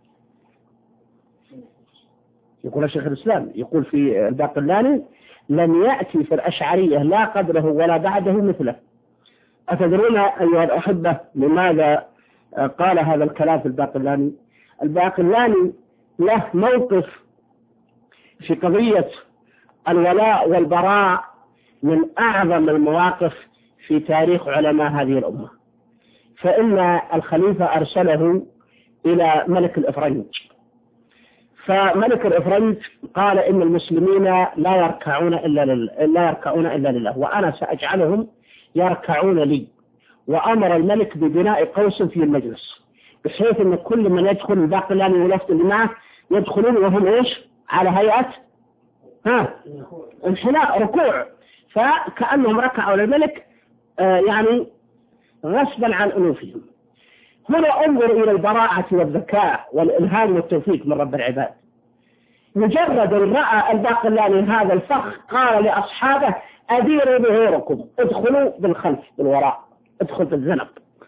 يقول الشيخ الإسلام يقول في الباقلاني: لم يأتي في الأشعرية لا قبله ولا بعده مثله. أتدرون أيها الأحبة لماذا قال هذا الكلام في الباقلاني؟ الباقلاني له موقف في قضية الولاء والبراء من أعظم المواقف في تاريخ علماء هذه الأمة. فإن الخليفة أرسله إلى ملك الإفرنج، فملك الإفرنج قال: إن المسلمين لا يركعون إلا لله، لا يركعون إلا لله، وأنا سأجعلهم يركعون لي. وأمر الملك ببناء قوس في المجلس، بحيث أن كل من يدخل الباقلاني ولفت اللي معه يدخلون وهم إيش؟ على هيئة ها انحناء ركوع، فكأنهم ركعوا للملك آه يعني غصبا عن أنوفهم. هنا انظر إلى البراعة والذكاء والإلهام والتوفيق من رب العباد. مجرد أن رأى الباقلاني هذا الفخ قال لأصحابه: أديروا ظهوركم، ادخلوا بالخلف بالوراء، ادخل بالذنب.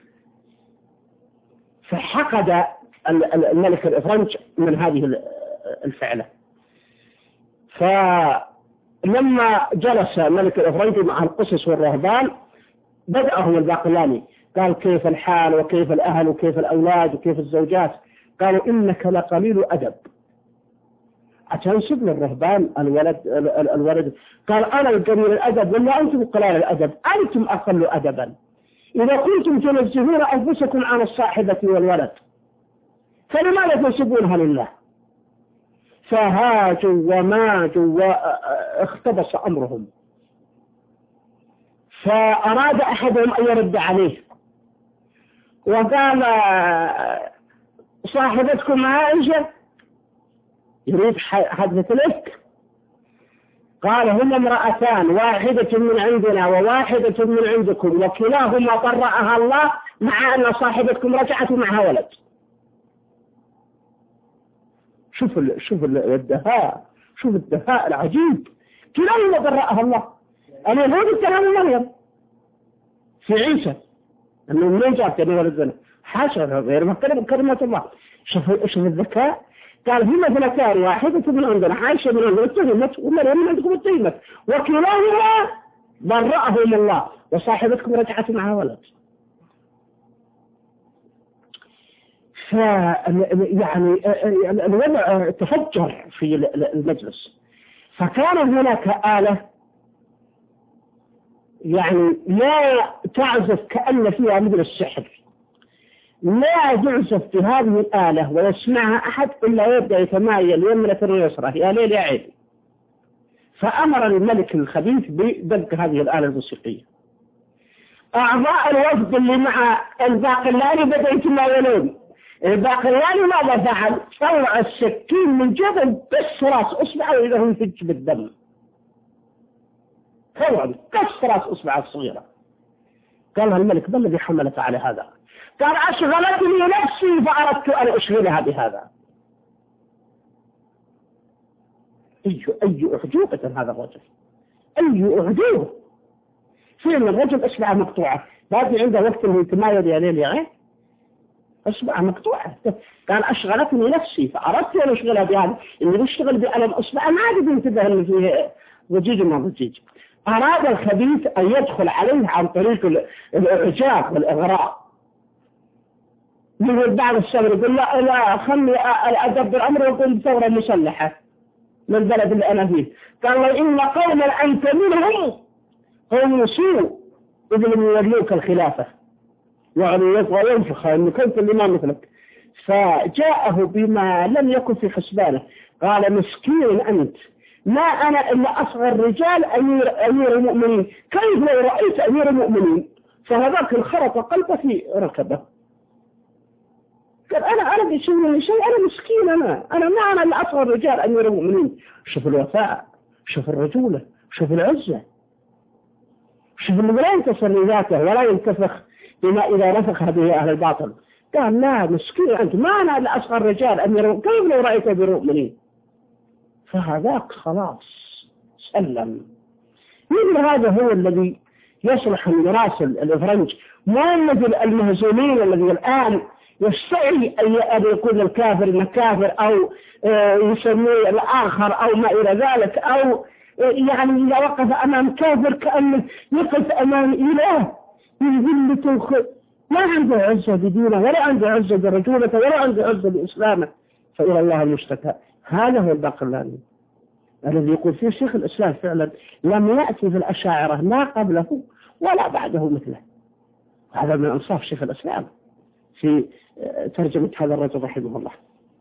فحقد الملك الإفرنج من هذه الفعلة. فلما جلس ملك الإفرنج مع القسس والرهبان بدأهم الباقلاني، قال: كيف الحال وكيف الأهل وكيف الأولاد وكيف الزوجات؟ قالوا: إنك لقليل أدب. أتنسب للرهبان الولد الولد قال: أنا القليل الأدب ولا أنتم قلال الأدب؟ أنتم أقل أدبا إذا كنتم تنزهون أنفسكم عن الصاحبة والولد، فلماذا تنسبونها لله؟ فهاجوا وماجوا واختبص أمرهم. فأراد أحدهم أن يرد عليه وقال: صاحبتكم عائشة، يريد حدث الإفك. قال: هم امرأتان، واحدة من عندنا وواحدة من عندكم، وكلاهما طرأها الله، مع أن صاحبتكم رجعت معها ولد. شوف ال... شوف الدهاء، شوف الدهاء العجيب. كلاهما طرأها الله. اليهود اتهموا مريم في عيسى أنه من جابت لي ولد زنا، حاشا غير مكتب كلمة الله. شوف شوف الذكاء. قال: هما اثنتان، واحدة من عندنا، عائشة من عندنا اتهمت، ومريم من عندكم اتهمت، وكلاهما برأهم الله، وصاحبتكم رجعت معها ولد. ف يعني الوضع تفجر في المجلس. فكان هناك آلة يعني لا تعزف كأن فيها مثل السحر، لا تعزف في هذه الآلة ويسمعها أحد إلا يبدأ يتمايل يمنة ويسرى، يا ليل يا عيد. فأمر الملك الخبيث بدق هذه الآلة الموسيقية. أعضاء الوفد اللي مع الباقلاني بدأوا يتمايلون. الباقلاني ماذا فعل؟ طلع السكين من جبل بس راس أصبعه وإذا هو يفج بالدم. فورا كسر راس أصبعه الصغيرة. قال لها الملك: ما الذي حملك على هذا؟ قال: أشغلتني نفسي فأردت أن أشغلها بهذا. أي أي أعجوبة هذا الرجل، أي أعجوبة. فين الرجل أصبعه مقطوعة، باقي عنده وقت اللي يتمايل يا ليل يا عين، أصبعه مقطوعة. قال: أشغلتني نفسي فأردت أن أشغلها بهذا. اللي بيشتغل بألم أصبعه ما عاد ينتبه إنه فيه ضجيج ما ضجيج. أراد الخبيث أن يدخل عليه عن طريق الإعجاب والإغراء. من بعد الصبر يقول: لا لا خلي أدبر أمره ويقوم بثورة مسلحة من البلد اللي أنا فيه. قال له: إن قوما أنت منهم قوم سوء، إذ لم يولوك الخلافة يعني وينفخ إن كنت الإمام مثلك. فجاءه بما لم يكن في حسبانه. قال: مسكين أنت، ما أنا إلا أصغر الرجال أمير, أمير المؤمنين، كيف لو رأيت أمير المؤمنين؟ فهذاك الخرط قلبه في ركبه. قال: أنا أنا بيسوي شيء، أنا مسكين، أنا أنا ما أنا إلا أصغر الرجال أمير المؤمنين. شوف الوفاء، شوف الرجولة، شوف العزة، شوف إنه لا ينتصر لذاته ولا ينتفخ بما إذا نفخ به أهل الباطل. قال لا مسكين أنت، ما أنا لأصغر رجال أمير، كيف لو رأيت برؤمنين؟ فهذاك خلاص سلم. مثل هذا هو الذي يصلح من راسل الإفرنج، ما مثل المهزومين الذي الآن يستعي أن يكون الكافر إنه كافر، أو يسميه الآخر أو ما إلى ذلك، أو يعني إذا وقف أمام كافر كأنه يقف أمام إله من ذلة، ما عنده عزة بدينه ولا عنده عزة برجولته ولا عنده عزة بإسلامه، فإلى الله المشتكى. هذا هو الباقلاني الذي يقول فيه شيخ الإسلام فعلا لم يأتي في الأشاعرة ما قبله ولا بعده مثله. هذا من أنصاف شيخ الإسلام في ترجمة هذا الرجل رحمه الله.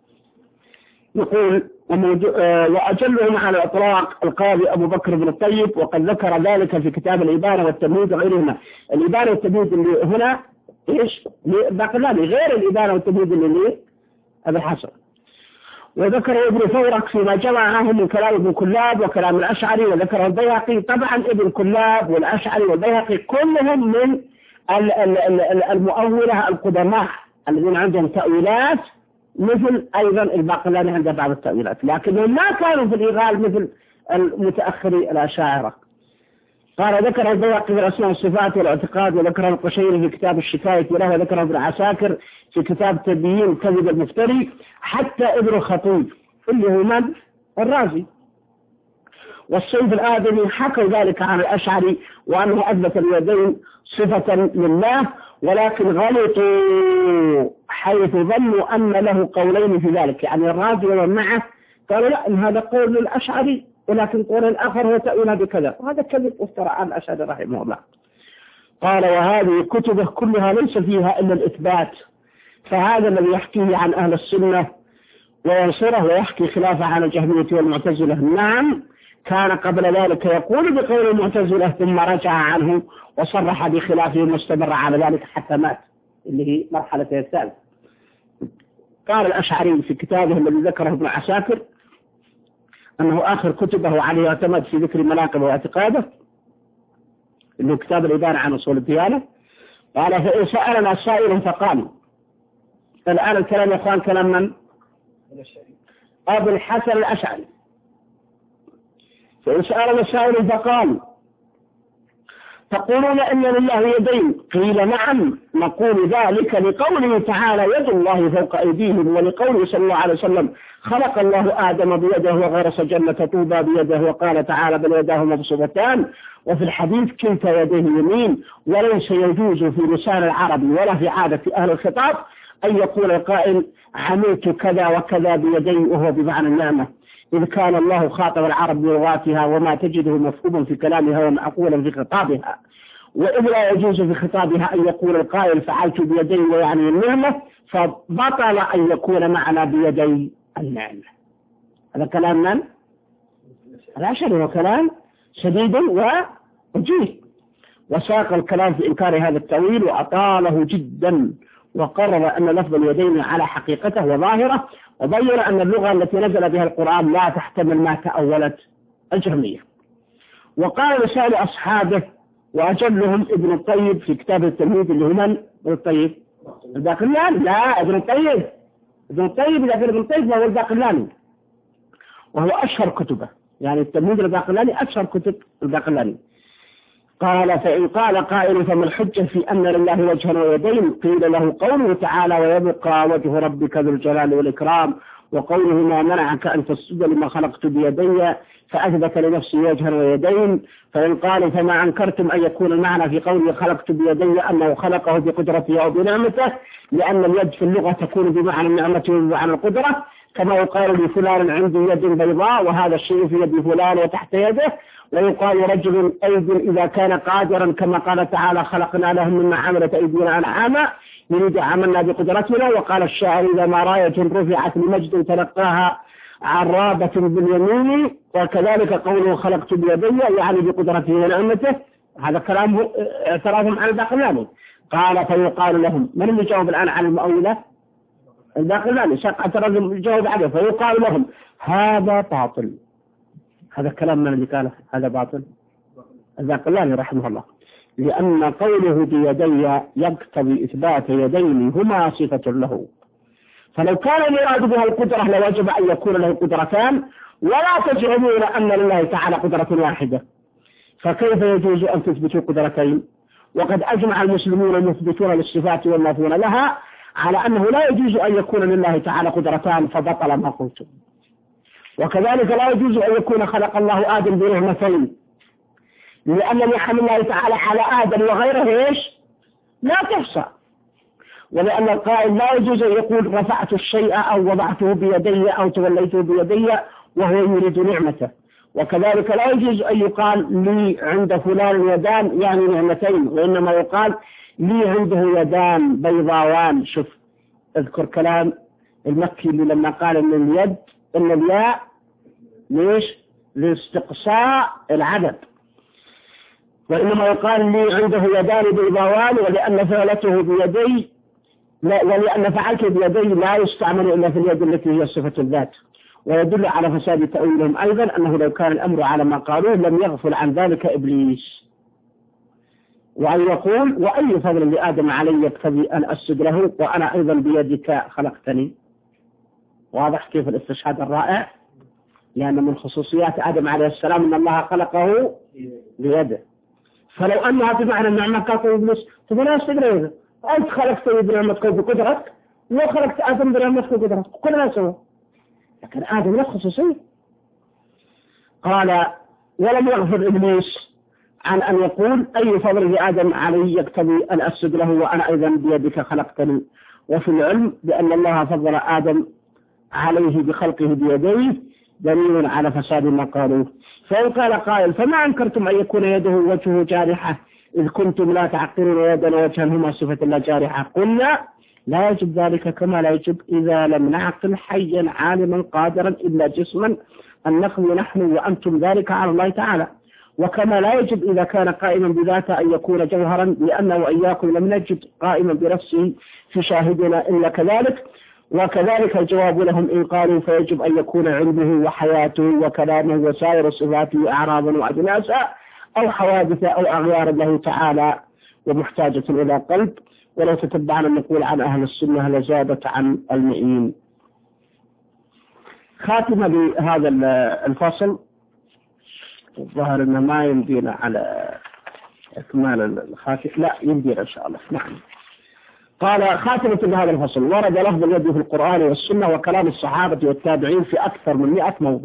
يقول وأجلهم على الإطلاق القاضي أبو بكر بن الطيب، وقد ذكر ذلك في كتاب الإبانة والتمهيد وغيرهما. الإبانة والتمهيد اللي هنا إيش؟ باقلاني غير الإبانة والتمهيد اللي أبي الحسن. وذكر ابن فورك فيما جمعه من كلام ابن كلاب وكلام الأشعري، وذكر البيهقي. طبعا ابن كلاب والأشعري والبيهقي كلهم من المؤولة القدماء الذين عندهم تأويلات مثل أيضا الباقلاني عند بعض التأويلات، لكنهم ما كانوا في الإغال مثل المتأخري الأشاعرة. قال ذكر البيهقي في الأسماء والصفات والاعتقاد، وذكر القشيري في كتاب الشكاية له، وذكر ابن عساكر في كتاب تبيين كذب المفتري، حتى ابن خطيب اللي هو من الرازي والصيف الآدمي حكوا ذلك عن الأشعري وأنه أثبت اليدين صفة لله، ولكن غلطوا حيث ظنوا أن له قولين في ذلك. يعني الرازي ومن معه قالوا لا إن هذا قول للأشعري ولكن قول الآخر هو تأويل بكذا، وهذا كذب وافترى عن الأشعري رحمه الله. قال وهذه كتبه كلها ليس فيها إلا الإثبات، فهذا الذي يحكيه عن أهل السنة وينصره ويحكي خلافه عن الجهمية والمعتزلة. نعم كان قبل ذلك يقول بقول المعتزلة ثم رجع عنه وصرح بخلافه واستمر على ذلك حتى مات، اللي هي مرحلة الثالثة. قال الأشعري في كتابه الذي ذكره ابن عساكر أنه آخر كتبه عليه اعتمد في ذكر مناقبه واعتقاده، إنه كتاب الإبانة عن أصول الديانة. قال فإن سألنا سائل فقال، الآن الكلام يا أخوان كلام من؟ أبو الحسن الأشعري. فإن سألنا سائل فقال تقولون إن لله يدين؟ قيل نعم، نقول ذلك لقوله تعالى يد الله فوق أيديهم، ولقوله صلى الله عليه وسلم خلق الله آدم بيده وغرس جنة طوبى بيده، وقال تعالى بل يداه مبسوطتان، وفي الحديث كلتا يديه يمين. وليس يجوز في لسان العرب ولا في عادة أهل الخطاب أن يقول القائل عملت كذا وكذا بيدي وهو بمعنى النعمة، إذ كان الله خاطب العرب بلغاتها وما تجده مفهوما في كلامها ومعقولا في خطابها، وإذ لا يجوز في خطابها أن يقول القائل فعلت بيدي ويعني النعمة، فبطل أن يكون معنا بيدي النعمة. هذا كلام من؟ الأشعري، هو كلام شديد ووجيه، وساق الكلام في إنكار هذا التأويل وأطاله جدا، وقرر أن لفظ اليدين على حقيقته وظاهره، وبين أن اللغة التي نزل بها القرآن لا تحتمل ما تأولت الجهمية. وقال لسائر أصحابه وأجلهم ابن الطيب في كتاب التمهيد اللي هم ابن الطيب الباقلاني، لا ابن الطيب ابن الطيب إذا ابن الطيب وهو الباقلاني، وهو أشهر كتبه، يعني التمهيد الباقلاني أشهر كتب الباقلاني. قال فإن قال قائل فما الحجة في أن لله وجها ويدين؟ قيل له قوله تعالى ويبقى وجه ربك ذو الجلال والإكرام، وقوله ما منعك أن تسجد لما خلقت بيدي، فأثبت لنفسه وجها ويدين. فإن قالوا فما أنكرتم أن يكون المعنى في قوله خلقت بيدي أنه خلقه بقدرته أو بنعمته، لأن اليد في اللغة تكون بمعنى النعمة وبمعنى القدرة، كما يقال لفلان عنده يد بيضاء وهذا الشيء في يد فلان وتحت يده. ويقال رجل أيض إذا كان قادرا، كما قال تعالى خلقنا لهم مما عملت أيدينا أنعاما نريد عملنا بقدرتنا. وقال الشاعر إذا ما راية رفعت لمجد تلقاها عرابة باليمين، وكذلك قوله خلقت بيدي يعني بقدرته ونعمته. هذا كلام اعتراضهم على الباقلاني. قال فيقال لهم، من اللي جاوب الآن عن المؤولة؟ الباقلاني شق اعتراض الجواب عليه. فيقال لهم هذا باطل. هذا كلام من اللي قاله هذا باطل؟ الباقلاني رحمه الله. لأن قوله بيدي يقتضي إثبات يدين هما صفة له، فلو كان المراد بها القدرة لوجب أن يكون له قدرتان، ولا تزعمون أن لله تعالى قدرة واحدة، فكيف يجوز أن تثبتوا قدرتين؟ وقد أجمع المسلمون المثبتون للصفات والنافون لها على أنه لا يجوز أن يكون لله تعالى قدرتان، فبطل ما قلتم. وكذلك لا يجوز أن يكون خلق الله آدم بنعمتين، لأن نعم الله تعالى على آدم وغيره إيش؟ لا تحصى. ولأن القائل لا يجوز أن يقول رفعت الشيء أو وضعته بيدي أو توليته بيدي وهو يريد نعمته. وكذلك لا يجوز أن يقال لي عند فلان يدان يعني نعمتين، وإنما يقال لي عنده يدان بيضاوان. شوف اذكر كلام المكي اللي لما قال ان اليد ان الياء ليش؟ لاستقصاء العدد، وإنما يقال لي عنده يدان بيضاوان، ولأن فعلته بيدي لا ولأن فعلته بيدي لا يستعمل إلا في اليد التي هي صفة الذات. ويدل على فساد تأويلهم أيضا أنه لو كان الأمر على ما قالوه لم يغفل عن ذلك إبليس. وأن يقول وأي فضل لآدم علي يقتضي أن أسجد له وأنا أيضا بيدك خلقتني. واضح كيف الاستشهاد الرائع؟ لأن من خصوصيات آدم عليه السلام أن الله خلقه بيده، فلو أنها بمعنى النعمة كاكو إبليس فلا يستجد له. أنت خلقتني بنعمتك بقدرتك وخلقت آدم بنعمتك بقدرتك، كلنا سوا، لكن آدم له خصوصية. قال ولم يغفر إبليس عن أن يقول أي فضل لآدم علي يقتضي أن أسجد له وأنا أيضا بيدك خلقتني. وفي العلم بأن الله فضل آدم عليه بخلقه بيديه دليل على فساد ما قالوه. فإن قال قائل فما أنكرتم أن يكون يده وجهه جارحة إذ كنتم لا تعقلون يدا وجها هما صفة الله جارحة؟ قلنا لا يجب ذلك كما لا يجب إذا لم نعقل حيا عالما قادرا إلا جسما أن نقضي نحن وأنتم ذلك على الله تعالى، وكما لا يجب إذا كان قائما بذاته أن يكون جوهرا، لأنه وإياكم لم نجد قائما برأسه في شاهدنا إلا كذلك. وكذلك الجواب لهم إن قالوا فيجب أن يكون علمه وحياته وكلامه وسائر صفاته أعراضا وأجناسا أو حوادث أو أغيار له تعالى ومحتاجة إلى قلب. ولو تتبعنا النقول عن أهل السنة لزادت عن المئين. خاتمة بهذا الفصل، الظاهر أنه ما يمدينا على إكمال الخاتمة، لا يمدينا إن شاء الله. نعم. قال خاتمة بهذا الفصل ورد لفظ اليد في القرآن والسنة وكلام الصحابة والتابعين في أكثر من مئة موضع،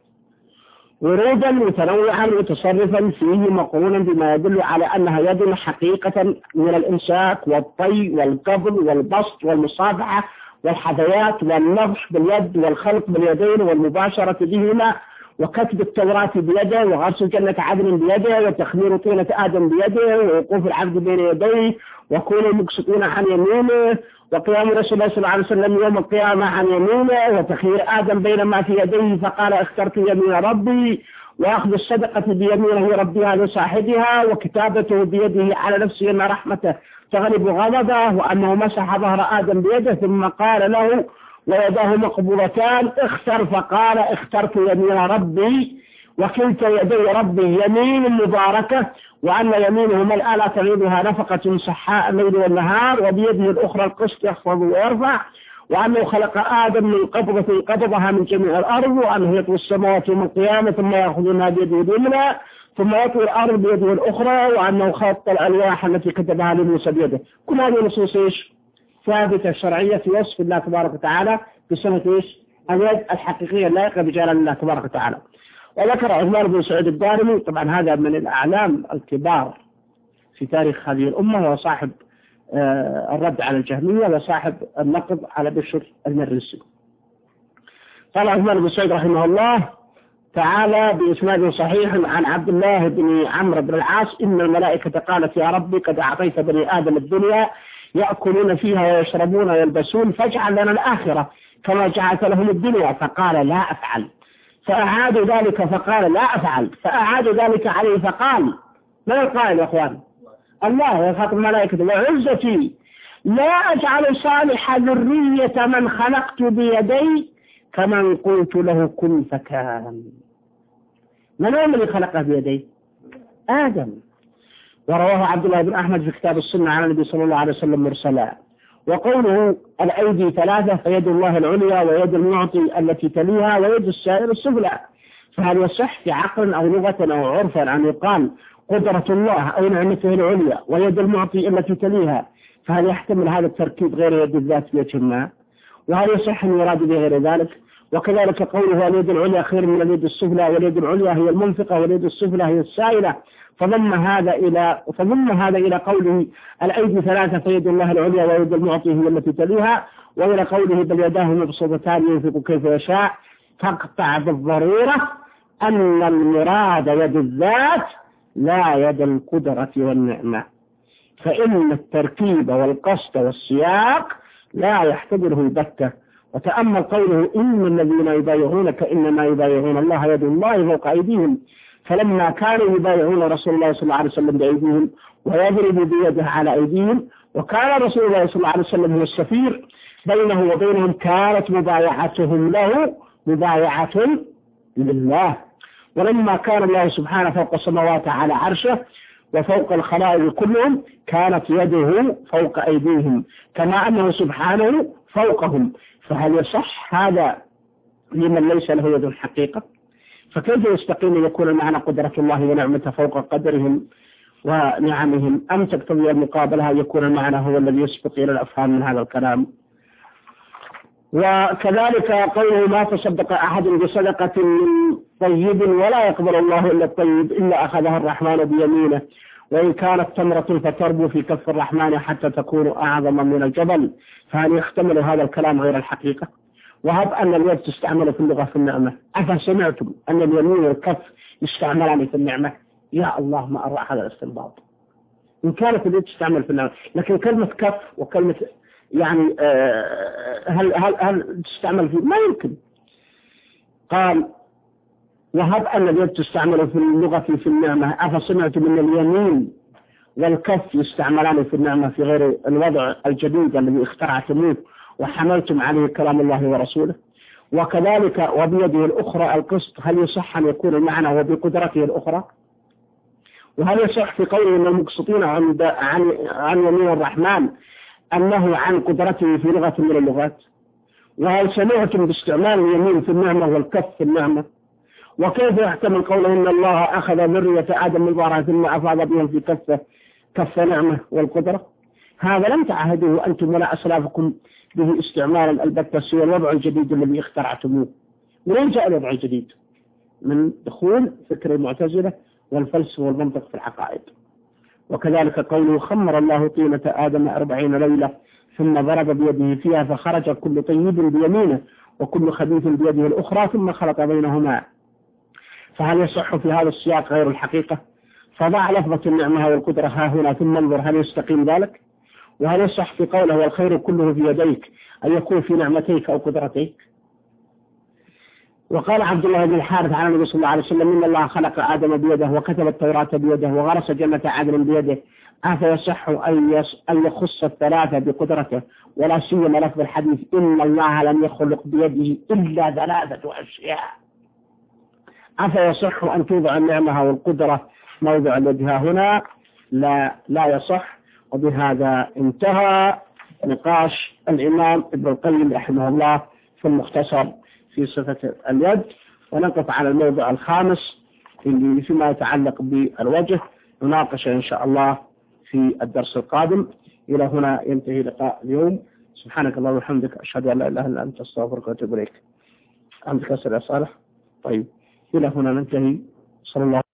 ورودا متنوعا متصرفا فيه مقرونا بما يدل على أنها يد حقيقة من الإمساك والطي والقبض والبسط والمصافحة والحذوات والنفح باليد والخلق باليدين والمباشرة بهما وكتب التوراة بيده وغرس جنة عدن بيده وتخمير طينة آدم بيده ووقوف العبد بين يديه وكونوا مقسطون عن يمينه وقيام رسول الله صلى الله عليه وسلم يوم القيامة عن يمينه وتخيير آدم بين ما في يديه فقال اخترت يمين ربي وأخذ الصدقة بيمينه ربها لصاحبها وكتابته بيده على نفسه أن رحمته تغلب غضبه وأنه مسح ظهر آدم بيده ثم قال له ويداه مقبولتان اختر فقال اخترت يمين ربي وكلتا يدي ربي يمين مباركة وأن يمينه ملأ لا تغيبها نفقة صحاء الليل والنهار وبيده الأخرى القسط يخفض ويرفع وأنه خلق آدم من قبضة قبضها من جميع الأرض وأنه يطوي السماوات يوم القيامة ثم يأخذونها بيده اليمنى ثم يطوي الأرض بيده الأخرى وأنه خط الألواح التي كتبها لموسى بيده. كل هذه النصوص إيش؟ ثابتة شرعية في وصف الله تبارك وتعالى بصفة إيش؟ اليد الحقيقية اللائقة بجلال الله تبارك وتعالى. وذكر عثمان بن سعيد الدارمي، طبعا هذا من الأعلام الكبار في تاريخ هذه الأمة، وصاحب آه الرد على الجهمية وصاحب النقد على بشر المرسي. قال عثمان بن سعيد رحمه الله تعالى بإسناد صحيح عن عبد الله بن عمرو بن العاص إن الملائكة قالت يا ربي قد أعطيت بني آدم الدنيا يأكلون فيها ويشربون ويلبسون فاجعل لنا الآخرة كما جعلت لهم الدنيا، فقال لا أفعل. فأعادوا ذلك فقال لا أفعل، فأعادوا ذلك عليه فقال من القائل يا أخوان؟ الله يخاطب الملائكة وعزتي لا أجعل صالح ذرية من خلقت بيدي كمن قلت له كن فكان. من هو الذي خلقه بيدي؟ آدم. ورواه عبد الله بن أحمد في كتاب السنة عن النبي صلى الله عليه وسلم مرسلا. وقوله الأيدي ثلاثة فيد الله العليا ويد المعطي التي تليها ويد السائر السفلى، فهل يصح في عقل أو لغة أو عرفا أن يقال قدرة الله أو نعمته العليا ويد المعطي التي تليها؟ فهل يحتمل هذا التركيب غير يد الذات بوجه ما؟ وهل يصح أن يراد بغير ذلك؟ وكذلك قوله اليد العليا خير من اليد السفلى، واليد العليا هي المنفقة واليد السفلى هي السائلة، فضم هذا إلى فضم هذا إلى قوله الأيدي ثلاثة فيد الله العليا ويد المعطي هي التي تليها، وإلى قوله بل يداه مبسوطتان ينفق كيف يشاء، تقطع بالضرورة أن المراد يد الذات لا يد القدرة والنعمة، فإن التركيب والقصد والسياق لا يحتمله البتة. وتأمل قوله إن الذين يبايعونك إنما يبايعون الله يد الله فوق أيديهم، فلما كانوا يبايعون رسول الله صلى الله عليه وسلم بأيديهم ويضرب بيده على أيديهم، وكان رسول الله صلى الله عليه وسلم هو السفير بينه وبينهم، كانت مبايعتهم له مبايعة لله. ولما كان الله سبحانه فوق السماوات على عرشه وفوق الخلائق كلهم، كانت يده فوق أيديهم كما أنه سبحانه فوقهم، فهل يصح هذا لمن ليس له يد حقيقة؟ فكيف يستقيم أن يكون المعنى قدرة الله ونعمته فوق قدرهم ونعمهم، أم تقتضي المقابلة أن يكون المعنى هو الذي يسبق إلى الأفهام من هذا الكلام؟ وكذلك قوله ما تصدق أحد بصدقة من طيب ولا يقبل الله إلا الطيب إلا أخذها الرحمن بيمينه، وإن كانت تمرة فتربو في كف الرحمن حتى تكون أعظم من الجبل، فهل يحتمل هذا الكلام غير الحقيقة؟ وهب أن اليد تستعمل في اللغة في النعمة، أفسمعتم أن اليمين والكف يستعملان في النعمة؟ يا الله ما أرى هذا الاستنباط. إن كانت اليد تستعمل في النعمة، لكن كلمة كف وكلمة يعني هل هل هل تستعمل فيه؟ ما يمكن. قال وهب أن اليد تستعمل في اللغة في النعمة، أفسمعتم أن اليمين والكف يستعملان في النعمة في غير الوضع الجديد الذي اخترعتموه وحملتم عليه كلام الله ورسوله؟ وكذلك وبيده الأخرى القسط، هل يصح أن يكون المعنى وبقدرته الأخرى؟ وهل يصح في قوله أن المقسطين عن عن عن يمين الرحمن أنه عن قدرته في لغة من اللغات؟ وهل سمعتم باستعمال اليمين في النعمة والكف في النعمة؟ وكيف يحتمل قوله إن الله أخذ ذرية آدم من ظهرها ثم أفاض بهم في كفه كف نعمة والقدرة؟ هذا لم تعهدوه أنتم ولا أسلافكم به استعمالا البتة، سوى الوضع الجديد الذي اخترعتموه. ومن جاء الوضع الجديد؟ من دخول فكر المعتزلة والفلسفة والمنطق في العقائد. وكذلك قوله خمر الله طينة آدم أربعين ليلة ثم ضرب بيده فيها فخرج كل طيب بيمينه وكل خبيث بيده الأخرى ثم خلط بينهما، فهل يصح في هذا السياق غير الحقيقة؟ فضع لفظة النعمة والقدرة ها هنا ثم انظر هل يستقيم ذلك؟ وهل يصح في قوله والخير كله في يديك أن يكون في نعمتيك أو قدرتيك؟ وقال عبد الله بن الحارث عن النبي صلى الله عليه وسلم إن الله خلق آدم بيده وكتب التوراة بيده وغرس جنة عدن بيده، أفيصح أن يخص الثلاثة بقدرته؟ ولا سيما لفظ الحديث إن الله لم يخلق بيده إلا ثلاثة أشياء. أفيصح أن توضع النعمة والقدرة موضع اليدها هنا؟ لا لا يصح. وبهذا انتهى نقاش الإمام ابن القيم رحمه الله في المختصر في صفة اليد، ونقف على الموضوع الخامس اللي فيما يتعلق بالوجه نناقشه إن شاء الله في الدرس القادم. إلى هنا ينتهي لقاء اليوم. سبحانك اللهم وبحمدك أشهد أن لا إله إلا أنت أستغفرك وأتوب إليك. عندك أسئلة يا صالح؟ طيب إلى هنا ننتهي. صلى الله